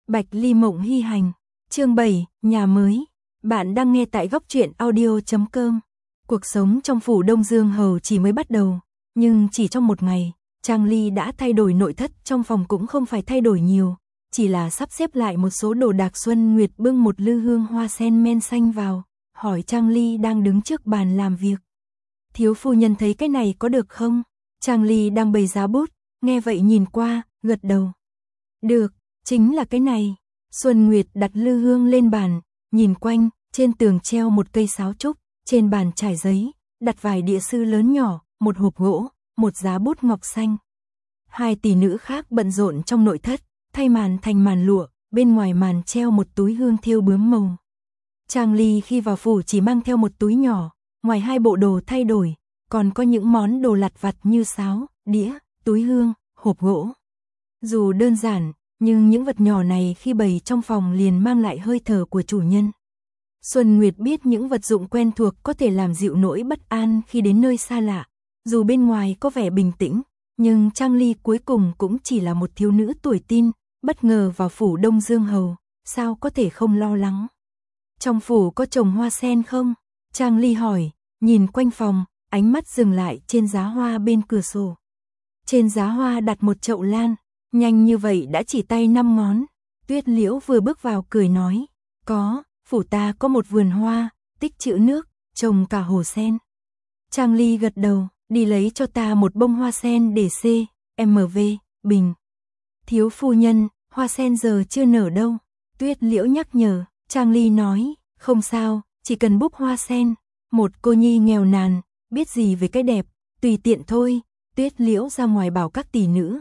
Bạch Ly Mộng Hy Hành, chương 7, nhà mới. Bạn đang nghe tại góc truyện audio.com. Cuộc sống trong phủ Đông Dương Hầu chỉ mới bắt đầu, nhưng chỉ trong một ngày, Trang Ly đã thay đổi nội thất, trong phòng cũng không phải thay đổi nhiều, chỉ là sắp xếp lại một số đồ đạc. Xuân Nguyệt bưng một lư hương hoa sen men xanh vào, hỏi Trang Ly đang đứng trước bàn làm việc. Thiếu phu nhân thấy cái này có được không? Trang Ly đang bày giá bút, nghe vậy nhìn qua, gật đầu. Được, chính là cái này. Xuân Nguyệt đặt lư hương lên bàn, nhìn quanh, trên tường treo một cây sáo trúc, trên bàn trải giấy, đặt vài đĩa sư lớn nhỏ, một hộp gỗ, một giá bút ngọc xanh. Hai tỷ nữ khác bận rộn trong nội thất, thay màn thành màn lụa, bên ngoài màn treo một túi hương thêu bướm màu. Trang Ly khi vào phủ chỉ mang theo một túi nhỏ, ngoài hai bộ đồ thay đổi, còn có những món đồ lặt vặt như sáo, đĩa, túi hương, hộp gỗ. Dù đơn giản, nhưng những vật nhỏ này khi bày trong phòng liền mang lại hơi thở của chủ nhân. Xuân Nguyệt biết những vật dụng quen thuộc có thể làm dịu nỗi bất an khi đến nơi xa lạ. Dù bên ngoài có vẻ bình tĩnh, nhưng Trang Ly cuối cùng cũng chỉ là một thiếu nữ tuổi teen, bất ngờ vào phủ Đông Dương Hầu, sao có thể không lo lắng. Trong phủ có trồng hoa sen không? Trang Ly hỏi, nhìn quanh phòng, ánh mắt dừng lại trên giá hoa bên cửa sổ. Trên giá hoa đặt một chậu lan, nhanh như vậy đã chỉ tay 5 ngón. Tuyết Liễu vừa bước vào cười nói, có, phủ ta có một vườn hoa, tích trữ nước, trồng cả hồ sen. Trang Ly gật đầu, đi lấy cho ta một bông hoa sen để CMV, bình. Thiếu phu nhân, hoa sen giờ chưa nở đâu. Tuyết Liễu nhắc nhở, Trang Ly nói, không sao, chỉ cần búp hoa sen. Một cô nhi nghèo nàn, biết gì về cái đẹp, tùy tiện thôi. Tuyết Liễu ra ngoài bảo các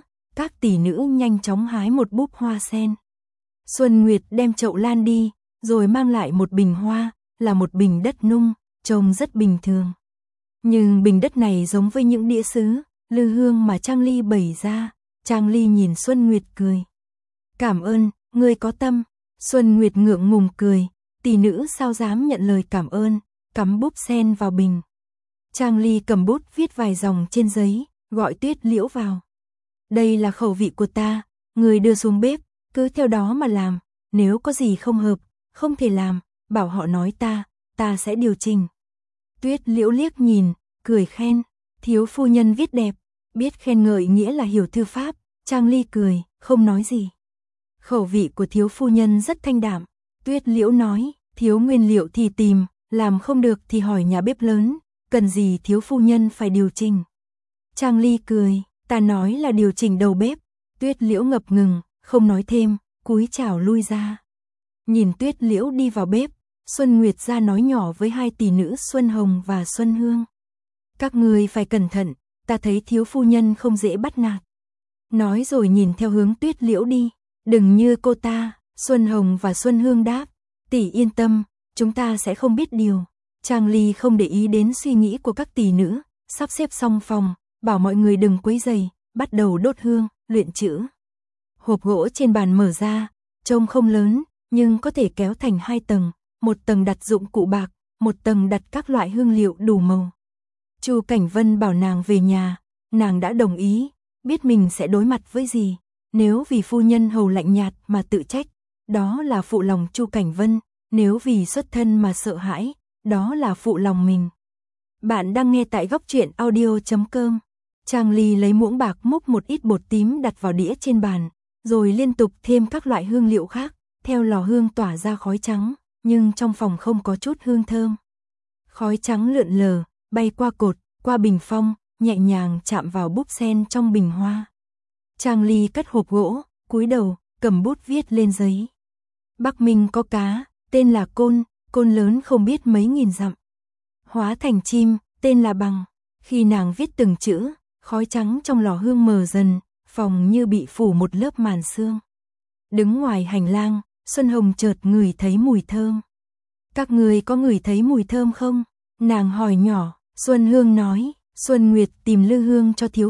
tỷ nữ nhanh chóng hái một búp hoa sen. Xuân Nguyệt đem chậu lan đi, rồi mang lại một bình hoa, là một bình đất nung, trông rất bình thường. Nhưng bình đất này giống với những đĩa sứ, lư hương mà Trang Ly bày ra. Trang Ly nhìn Xuân Nguyệt cười. Cảm ơn, ngươi có tâm. Xuân Nguyệt ngượng ngùng cười, tỷ nữ sao dám nhận lời cảm ơn, cắm búp sen vào bình. Trang Ly cầm bút viết vài dòng trên giấy, gọi Tuyết Liễu vào. Đây là khẩu vị của ta, người đưa xuống bếp, cứ theo đó mà làm, nếu có gì không hợp, không thể làm, bảo họ nói ta sẽ điều chỉnh. Tuyết Liễu liếc nhìn, cười khen, thiếu phu nhân viết đẹp, biết khen ngợi nghĩa là hiểu thư pháp. Trang Ly cười, không nói gì. Khẩu vị của thiếu phu nhân rất thanh đạm. Tuyết Liễu nói, thiếu nguyên liệu thì tìm, làm không được thì hỏi nhà bếp lớn, cần gì thiếu phu nhân phải điều chỉnh. Trang Ly cười, ta nói là điều chỉnh đầu bếp. Tuyết Liễu ngập ngừng, không nói thêm, cúi chào lui ra. Nhìn Tuyết Liễu đi vào bếp, Xuân Nguyệt ra nói nhỏ với hai tỷ nữ Xuân Hồng và Xuân Hương. Các người phải cẩn thận, ta thấy thiếu phu nhân không dễ bắt nạt. Nói rồi nhìn theo hướng Tuyết Liễu đi, đừng như cô ta. Xuân Hồng và Xuân Hương đáp, tỷ yên tâm, chúng ta sẽ không biết điều. Trang Ly không để ý đến suy nghĩ của các tỷ nữ, sắp xếp xong phòng, bảo mọi người đừng quấy rầy, bắt đầu đốt hương, luyện chữ. Hộp gỗ trên bàn mở ra, trông không lớn, nhưng có thể kéo thành 2 tầng, một tầng đặt dụng cụ bạc, một tầng đặt các loại hương liệu đủ màu. Chu Cảnh Vân bảo nàng về nhà, nàng đã đồng ý, biết mình sẽ đối mặt với gì, nếu vì phu nhân hầu lạnh nhạt mà tự trách, đó là phụ lòng Chu Cảnh Vân, nếu vì xuất thân mà sợ hãi, đó là phụ lòng mình. Bạn đang nghe tại góc truyện audio.com. Trang Ly lấy muỗng bạc múc một ít bột tím đặt vào đĩa trên bàn, rồi liên tục thêm các loại hương liệu khác, theo lò hương tỏa ra khói trắng, nhưng trong phòng không có chút hương thơm. Khói trắng lượn lờ, bay qua cột, qua bình phong, nhẹ nhàng chạm vào búp sen trong bình hoa. Trang Ly cất hộp gỗ, cúi đầu, cầm bút viết lên giấy. Bắc Minh có cá, tên là côn, côn lớn không biết mấy nghìn dặm. Hóa thành chim, tên là bằng. Khi nàng viết từng chữ, khói trắng trong lò hương mờ dần, phòng như bị phủ một lớp màn sương. Đứng ngoài hành lang, Xuân Hồng chợt ngửi thấy mùi thơm. Các người có ngửi thấy mùi thơm không? Nàng hỏi nhỏ. Xuân Hương nói, Xuân Nguyệt tìm lư hương cho thiếu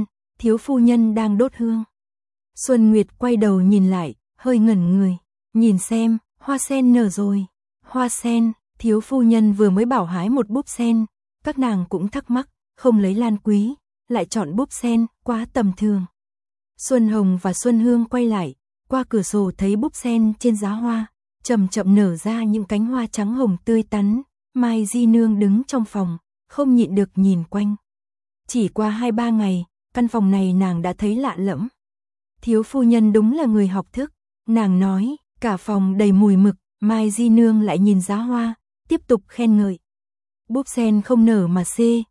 phu nhân đang đốt hương. Xuân Nguyệt quay đầu nhìn lại, hơi ngẩn người, nhìn xem, hoa sen nở rồi. Hoa sen, thiếu phu nhân vừa mới bảo hái một búp sen, các nàng cũng thắc mắc, không lấy lan quý, lại chọn búp sen, quá tầm thường. Xuân Hồng và Xuân Hương quay lại, qua cửa sổ thấy búp sen trên giá hoa, chậm chậm nở ra những cánh hoa trắng hồng tươi tắn. Mai Di Nương đứng trong phòng, không nhịn được nhìn quanh. Chỉ qua 2-3 ngày, căn phòng này nàng đã thấy lạ lẫm. Thiếu phu nhân đúng là người học thức, nàng nói, cả phòng đầy mùi mực. Mai Di Nương lại nhìn giá hoa, tiếp tục khen ngợi. Búp sen không nở mà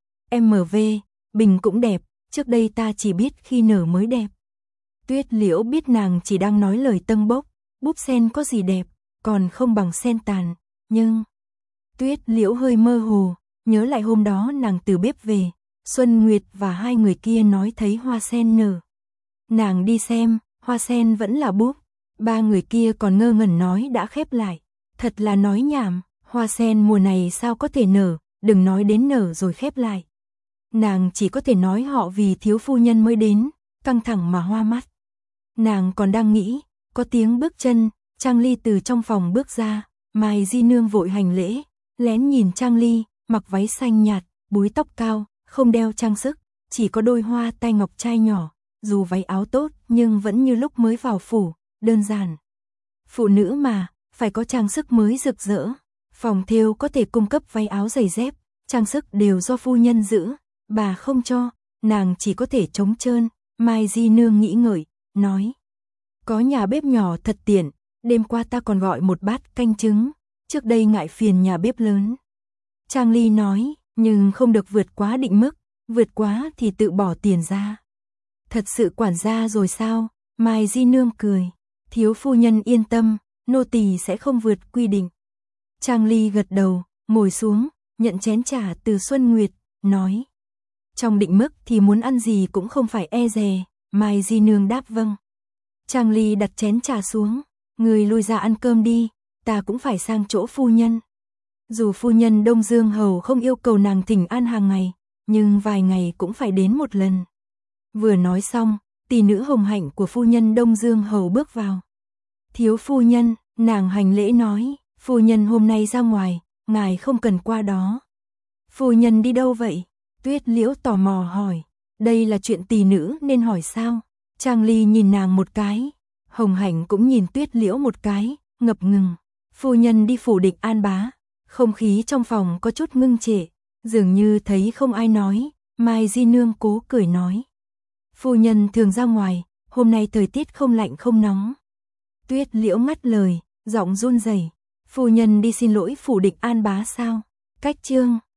CMV, bình cũng đẹp, trước đây ta chỉ biết khi nở mới đẹp. Tuyết Liễu biết nàng chỉ đang nói lời tâng bốc, búp sen có gì đẹp, còn không bằng sen tàn, nhưng... Tuyết Liễu hơi mơ hồ, nhớ lại hôm đó nàng từ bếp về, Xuân Nguyệt và hai người kia nói thấy hoa sen nở. Nàng đi xem, hoa sen vẫn là búp, ba người kia còn ngơ ngẩn nói đã khép lại. Thật là nói nhảm, hoa sen mùa này sao có thể nở, đừng nói đến nở rồi khép lại. Nàng chỉ có thể nói họ vì thiếu phu nhân mới đến, căng thẳng mà hoa mắt. Nàng còn đang nghĩ, có tiếng bước chân, Trang Ly từ trong phòng bước ra, Mai Di Nương vội hành lễ, lén nhìn Trang Ly, mặc váy xanh nhạt, búi tóc cao, không đeo trang sức, chỉ có đôi hoa tai ngọc trai nhỏ, dù váy áo tốt nhưng vẫn như lúc mới vào phủ, đơn giản. Phụ nữ mà, phải có trang sức mới rực rỡ. Phòng thêu có thể cung cấp váy áo giày dép, trang sức đều do phu nhân giữ, bà không cho, nàng chỉ có thể trống trơn. Mai Di Nương nghĩ ngợi, nói. Có nhà bếp nhỏ thật tiện, đêm qua ta còn gọi một bát canh trứng, trước đây ngại phiền nhà bếp lớn. Trang Ly nói, nhưng không được vượt quá định mức, vượt quá thì tự bỏ tiền ra. Thật sự quản gia rồi sao? Mai Di Nương cười, thiếu phu nhân yên tâm, nô tỳ sẽ không vượt quy định. Trang Ly gật đầu, ngồi xuống, nhận chén trà từ Xuân Nguyệt, nói. Trong định mức thì muốn ăn gì cũng không phải e dè, Mai Di Nương đáp vâng. Trang Ly đặt chén trà xuống, người lui ra ăn cơm đi, ta cũng phải sang chỗ phu nhân. Dù phu nhân Đông Dương Hầu không yêu cầu nàng thỉnh an hàng ngày, nhưng vài ngày cũng phải đến một lần. Vừa nói xong, tỷ nữ Hồng Hạnh của phu nhân Đông Dương Hầu bước vào. Thiếu phu nhân, nàng hành lễ nói, phu nhân hôm nay ra ngoài, ngài không cần qua đó. Phu nhân đi đâu vậy? Tuyết Liễu tò mò hỏi, đây là chuyện tỷ nữ nên hỏi sao? Trang Ly nhìn nàng một cái, Hồng Hạnh cũng nhìn Tuyết Liễu một cái, ngập ngừng. Phu nhân đi phủ Định An Bá. Không khí trong phòng có chút ngưng trệ, dường như thấy không ai nói, Mai Di Nương cố cười nói. Phu nhân thường ra ngoài, hôm nay thời tiết không lạnh không nóng. Tuyết Liễu ngắt lời, giọng run rẩy. Phu nhân đi xin lỗi phủ Định An Bá sao? Cách chương